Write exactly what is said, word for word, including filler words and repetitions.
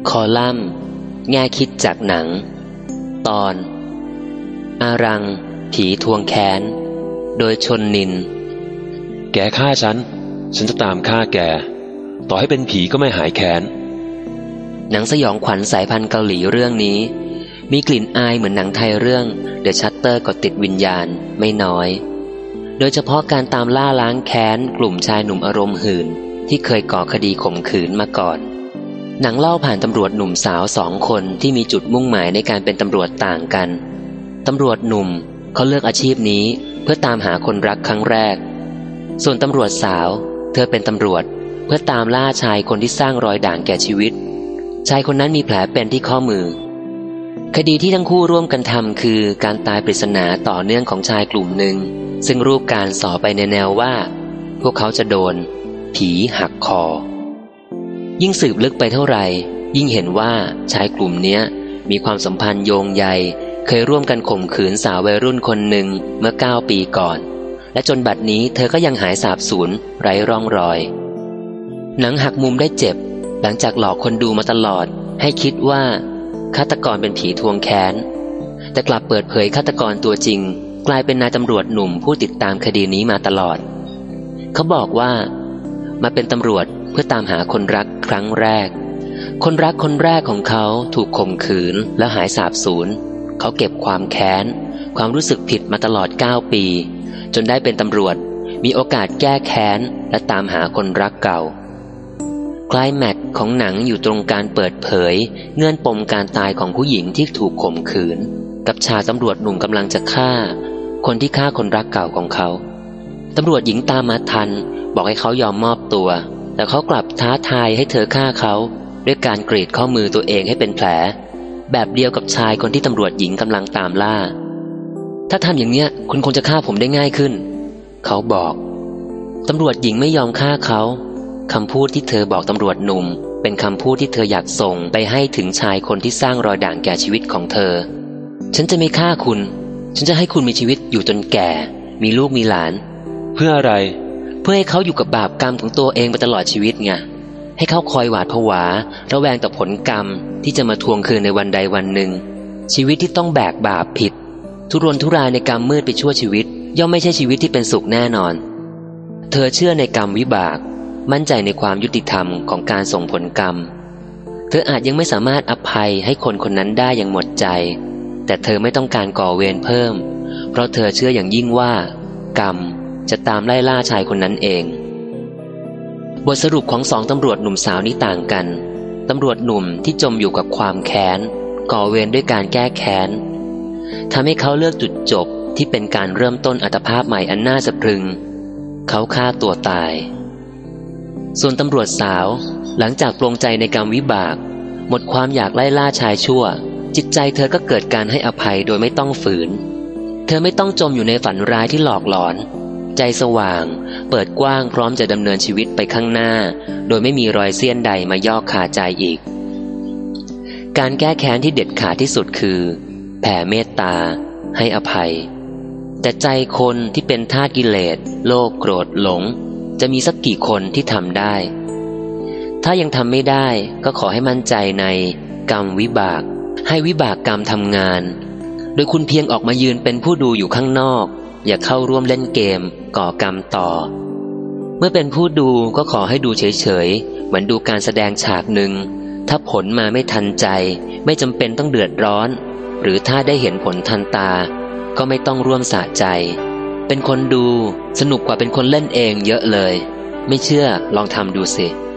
คอลัมน์แง่คิดจากหนังตอนอารังผีทวงแค้นโดยชนนินแกฆ่าฉันฉันจะตามฆ่าแกต่อให้เป็นผีก็ไม่หายแค้นหนังสยองขวัญสายพันธุ์เกาหลีเรื่องนี้มีกลิ่นอายเหมือนหนังไทยเรื่อง The Shutter กดติดวิญญาณไม่น้อยโดยเฉพาะการตามล่าล้างแค้นกลุ่มชายหนุ่มอารมณ์หื่นที่เคยก่อคดีข่มขืนมาก่อนหนังเล่าผ่านตำรวจหนุ่มสาวสองคนที่มีจุดมุ่งหมายในการเป็นตำรวจต่างกันตำรวจหนุ่มเขาเลือกอาชีพนี้เพื่อตามหาคนรักครั้งแรกส่วนตำรวจสาวเธอเป็นตำรวจเพื่อตามล่าชายคนที่สร้างรอยด่างแก่ชีวิตชายคนนั้นมีแผลเป็นที่ข้อมือคดีที่ทั้งคู่ร่วมกันทำคือการตายปริศนาต่อเนื่องของชายกลุ่มหนึ่งซึ่งรูปการส่อไปในแนวว่าพวกเขาจะโดนผีหักคอยิ่งสืบลึกไปเท่าไหร่ยิ่งเห็นว่าชายกลุ่มเนี้ยมีความสัมพันธ์โยงใยเคยร่วมกันข่มขืนสาววัยรุ่นคนหนึ่งเมื่อเก้าปีก่อนและจนบัดนี้เธอก็ยังหายสาบสูญไร้ร่องรอยหนังหักมุมได้เจ็บหลังจากหลอกคนดูมาตลอดให้คิดว่าฆาตกรเป็นผีทวงแค้นแต่กลับเปิดเผยฆาตกรตัวจริงกลายเป็นนายตำรวจหนุ่มผู้ติดตามคดีนี้มาตลอดเขาบอกว่ามาเป็นตำรวจเพื่อตามหาคนรักครั้งแรกคนรักคนแรกของเขาถูกข่มขืนและหายสาบสูญเขาเก็บความแค้นความรู้สึกผิดมาตลอดเก้าปีจนได้เป็นตำรวจมีโอกาสแก้แค้นและตามหาคนรักเก่าไคลแม็กซ์ของหนังอยู่ตรงการเปิดเผยเงื่อนปมการตายของผู้หญิงที่ถูกข่มขืนกับชายตำรวจหนุ่มกำลังจะฆ่าคนที่ฆ่าคนรักเก่าของเขาตำรวจหญิงตามมาทันบอกให้เขายอมมอบตัวแต่เขากลับท้าทายให้เธอฆ่าเขาด้วยการกรีดข้อมือตัวเองให้เป็นแผลแบบเดียวกับชายคนที่ตำรวจหญิงกำลังตามล่าถ้าทำอย่างเนี้ยคุณคงจะฆ่าผมได้ง่ายขึ้นเขาบอกตำรวจหญิงไม่ยอมฆ่าเขาคำพูดที่เธอบอกตำรวจหนุ่มเป็นคำพูดที่เธออยากส่งไปให้ถึงชายคนที่สร้างรอยด่างแก่ชีวิตของเธอฉันจะไม่ฆ่าคุณฉันจะให้คุณมีชีวิตอยู่จนแก่มีลูกมีหลานเพื่ออะไรเพื่อให้เขาอยู่กับบาปกรรมของตัวเองไปตลอดชีวิตไงให้เขาคอยหวาดผวาระแวงต่อผลกรรมที่จะมาทวงคืนในวันใดวันหนึ่งชีวิตที่ต้องแบกบาปผิดทุรนทุรายในกรรมมืดไปชั่วชีวิตย่อมไม่ใช่ชีวิตที่เป็นสุขแน่นอนเธอเชื่อในกรรมวิบากมั่นใจในความยุติธรรมของการส่งผลกรรมเธออาจยังไม่สามารถอภัยให้คนคนนั้นได้อย่างหมดใจแต่เธอไม่ต้องการก่อเวรเพิ่มเพราะเธอเชื่ออย่างยิ่งว่ากรรมจะตามไล่ล่าชายคนนั้นเองบทสรุปของสองตำรวจหนุ่มสาวนี้ต่างกันตำรวจหนุ่มที่จมอยู่กับความแค้นก่อเวรด้วยการแก้แค้นทำให้เขาเลือกจุดจบที่เป็นการเริ่มต้นอัตภาพใหม่อันน่าสะพรึงเขาฆ่าตัวตายส่วนตำรวจสาวหลังจากปลงใจในกรรมวิบากหมดความอยากไล่ล่าชายชั่วจิตใจเธอก็เกิดการให้อภัยโดยไม่ต้องฝืนเธอไม่ต้องจมอยู่ในฝันร้ายที่หลอกหลอนใจสว่างเปิดกว้างพร้อมจะดำเนินชีวิตไปข้างหน้าโดยไม่มีรอยเสี้ยนใดมายอกคาใจอีกการแก้แค้นที่เด็ดขาดที่สุดคือแผ่เมตตาให้อภัยแต่ใจคนที่เป็นทาสกิเลสโลภโกรธหลงจะมีสักกี่คนที่ทำได้ถ้ายังทำไม่ได้ก็ขอให้มั่นใจในกรรมวิบากให้วิบากกรรมทำงานโดยคุณเพียงออกมายืนเป็นผู้ดูอยู่ข้างนอกอย่าเข้าร่วมเล่นเกมก่อกรรมต่อเมื่อเป็นผู้ดูก็ขอให้ดูเฉยๆเหมือนดูการแสดงฉากหนึ่งถ้าผลมาไม่ทันใจไม่จำเป็นต้องเดือดร้อนหรือถ้าได้เห็นผลทันตาก็ไม่ต้องร่วมสะใจเป็นคนดูสนุกกว่าเป็นคนเล่นเองเยอะเลยไม่เชื่อลองทำดูสิ